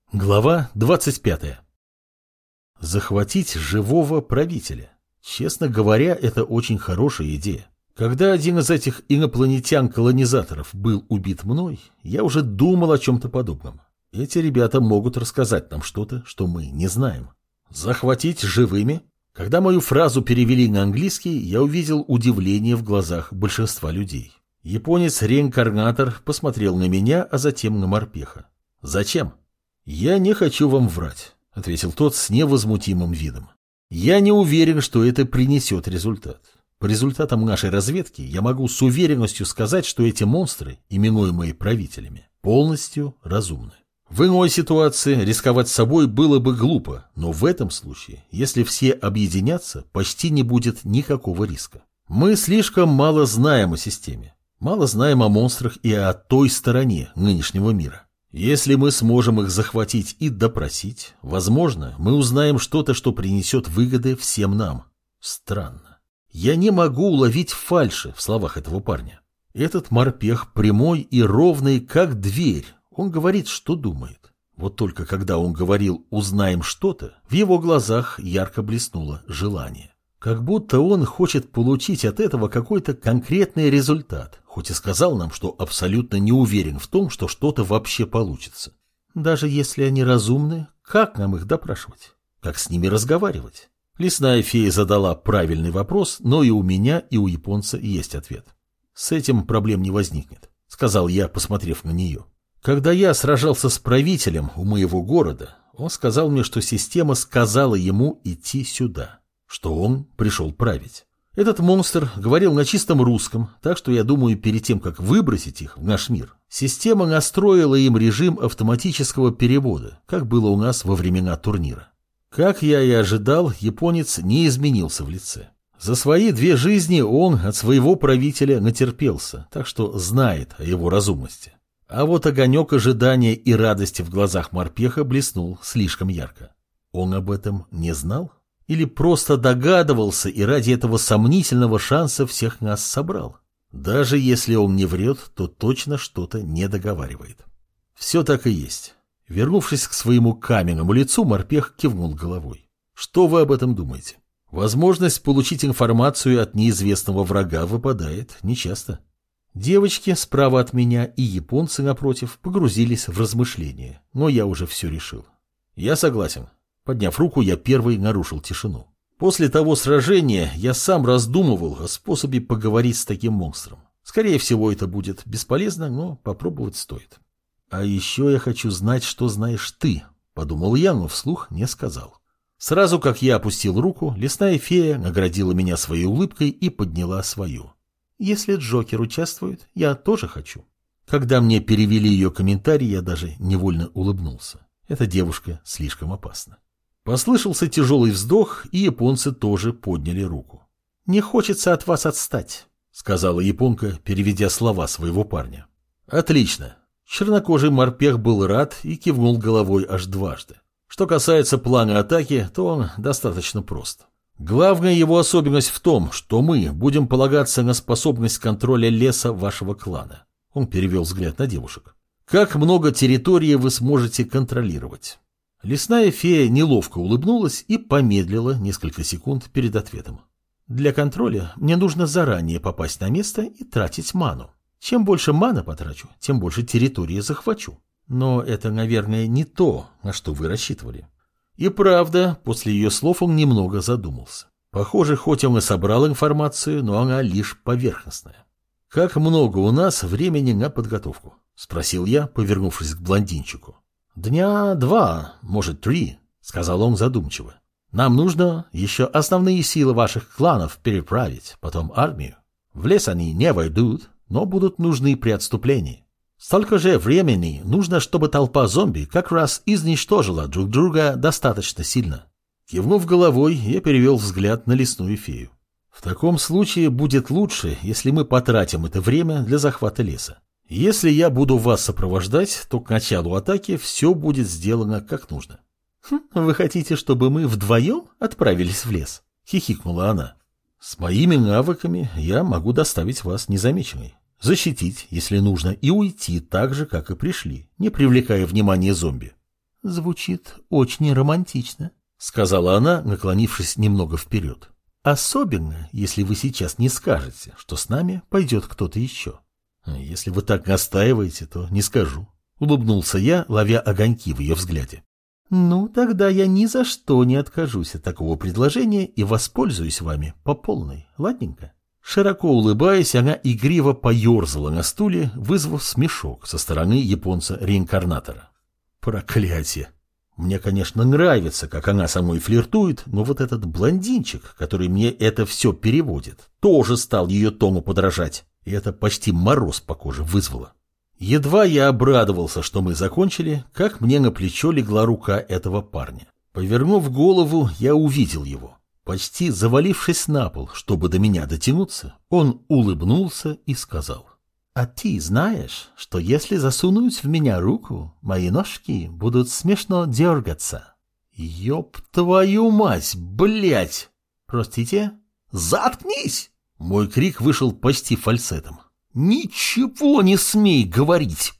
Глава 25. Захватить живого правителя. Честно говоря, это очень хорошая идея. Когда один из этих инопланетян-колонизаторов был убит мной, я уже думал о чем-то подобном. Эти ребята могут рассказать нам что-то, что мы не знаем. Захватить живыми? Когда мою фразу перевели на английский, я увидел удивление в глазах большинства людей. Японец-реинкарнатор посмотрел на меня, а затем на морпеха. «Зачем?» «Я не хочу вам врать», — ответил тот с невозмутимым видом. «Я не уверен, что это принесет результат. По результатам нашей разведки я могу с уверенностью сказать, что эти монстры, именуемые правителями, полностью разумны. В иной ситуации рисковать собой было бы глупо, но в этом случае, если все объединятся, почти не будет никакого риска. Мы слишком мало знаем о системе, мало знаем о монстрах и о той стороне нынешнего мира. Если мы сможем их захватить и допросить, возможно, мы узнаем что-то, что принесет выгоды всем нам. Странно. Я не могу уловить фальши в словах этого парня. Этот морпех прямой и ровный, как дверь. Он говорит, что думает. Вот только когда он говорил «узнаем что-то», в его глазах ярко блеснуло желание. Как будто он хочет получить от этого какой-то конкретный результат, хоть и сказал нам, что абсолютно не уверен в том, что что-то вообще получится. Даже если они разумны, как нам их допрашивать? Как с ними разговаривать? Лесная фея задала правильный вопрос, но и у меня, и у японца есть ответ. С этим проблем не возникнет, сказал я, посмотрев на нее. Когда я сражался с правителем у моего города, он сказал мне, что система сказала ему идти сюда, что он пришел править. Этот монстр говорил на чистом русском, так что я думаю, перед тем, как выбросить их в наш мир, система настроила им режим автоматического перевода, как было у нас во времена турнира. Как я и ожидал, японец не изменился в лице. За свои 2 жизни он от своего правителя натерпелся, так что знает о его разумности. А вот огонек ожидания и радости в глазах морпеха блеснул слишком ярко. Он об этом не знал? Или просто догадывался и ради этого сомнительного шанса всех нас собрал? Даже если он не врет, то точно что-то не договаривает. Все так и есть. Вернувшись к своему каменному лицу, морпех кивнул головой. Что вы об этом думаете? Возможность получить информацию от неизвестного врага выпадает нечасто. Девочки справа от меня и японцы напротив погрузились в размышления, но я уже все решил. Я согласен. Подняв руку, я первый нарушил тишину. После того сражения я сам раздумывал о способе поговорить с таким монстром. Скорее всего, это будет бесполезно, но попробовать стоит. А еще я хочу знать, что знаешь ты, подумал я, но вслух не сказал. Сразу как я опустил руку, лесная фея наградила меня своей улыбкой и подняла свою. Если Джокер участвует, я тоже хочу. Когда мне перевели ее комментарий, я даже невольно улыбнулся. Эта девушка слишком опасна. Послышался тяжелый вздох, и японцы тоже подняли руку. «Не хочется от вас отстать», — сказала японка, переведя слова своего парня. «Отлично». Чернокожий морпех был рад и кивнул головой аж дважды. Что касается плана атаки, то он достаточно прост. Главная его особенность в том, что мы будем полагаться на способность контроля леса вашего клана. Он перевел взгляд на девушек. Как много территории вы сможете контролировать? Лесная фея неловко улыбнулась и помедлила несколько секунд перед ответом. Для контроля мне нужно заранее попасть на место и тратить ману. Чем больше маны потрачу, тем больше территории захвачу. Но это, наверное, не то, на что вы рассчитывали. И правда, после ее слов он немного задумался. Похоже, хоть он и собрал информацию, но она лишь поверхностная. «Как много у нас времени на подготовку?» — спросил я, повернувшись к блондинчику. 2, может 3, — сказал он задумчиво. «Нам нужно еще основные силы ваших кланов переправить, потом армию. В лес они не войдут, но будут нужны при отступлении. Столько же времени нужно, чтобы толпа зомби как раз изничтожила друг друга достаточно сильно». Кивнув головой, я перевел взгляд на лесную фею. «В таком случае будет лучше, если мы потратим это время для захвата леса. Если я буду вас сопровождать, то к началу атаки все будет сделано как нужно». «Вы хотите, чтобы мы вдвоем отправились в лес?» — хихикнула она. «С моими навыками я могу доставить вас незамеченной. Защитить, если нужно, и уйти так же, как и пришли, не привлекая внимания зомби». Звучит очень романтично, сказала она, наклонившись немного вперед. Особенно, если вы сейчас не скажете, что с нами пойдет кто-то еще. Если вы так настаиваете, то не скажу. Улыбнулся я, ловя огоньки в ее взгляде. Ну, тогда я ни за что не откажусь от такого предложения и воспользуюсь вами по полной, ладненько? Широко улыбаясь, она игриво поерзала на стуле, вызвав смешок со стороны японца-реинкарнатора. Проклятие! Мне, конечно, нравится, как она со мной флиртует, но вот этот блондинчик, который мне это все переводит, тоже стал ее тону подражать, и это почти мороз по коже вызвало. Едва я обрадовался, что мы закончили, как мне на плечо легла рука этого парня. Повернув голову, я увидел его. Почти завалившись на пол, чтобы до меня дотянуться, он улыбнулся и сказал: «А ты знаешь, что если засунуть в меня руку, мои ножки будут смешно дергаться?» «Ёб твою мать, блять!» «Простите?» «Заткнись!» Мой крик вышел почти фальцетом. «Ничего не смей говорить!»